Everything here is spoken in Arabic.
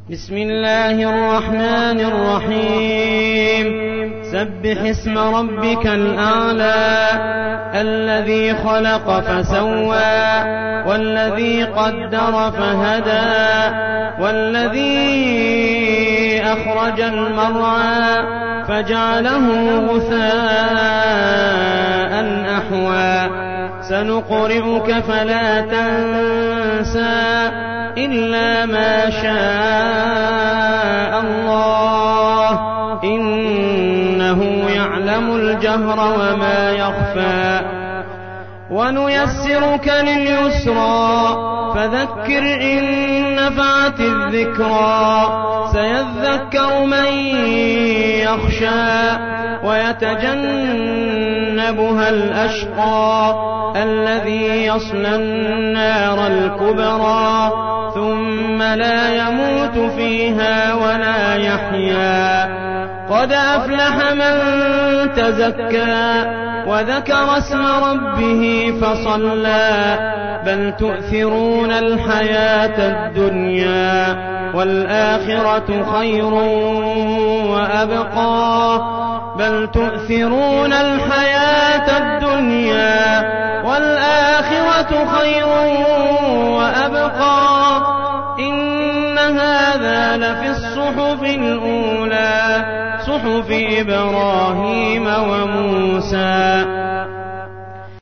بسم الله الرحمن الرحيم سبح اسم ربك الأعلى الذي خلق فسوى والذي قدر فهدى والذي أخرج المرعى فجعله غثاء أحوى سنقرئك فلا تنسى إلا ما شاء الله إنه يعلم الجهر وما يخفى ونيسرك لليسرى فذكر إن نفعت الذكرى سيذكر من يخشى ويتجنبها الأشقى الذي يصلى النار الكبرى ثم لا يموت فيها ولا يحيا قد أفلح من تزكى وذكر اسم ربه فصلى بل تؤثرون الحياة الدنيا والآخرة خير وأبقى بل تؤثرون الحياة الدنيا والآخرة خير وأبقى إن هذا لفي الصحف الأولى صحف إبراهيم وموسى